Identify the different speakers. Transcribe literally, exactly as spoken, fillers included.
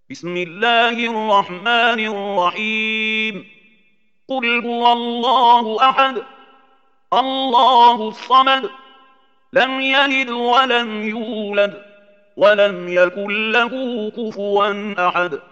Speaker 1: بسم الله الرحمن الرحيم. قل هو الله أحد الله الصمد لم يلد ولم يولد ولم يكن له كفوا أحد.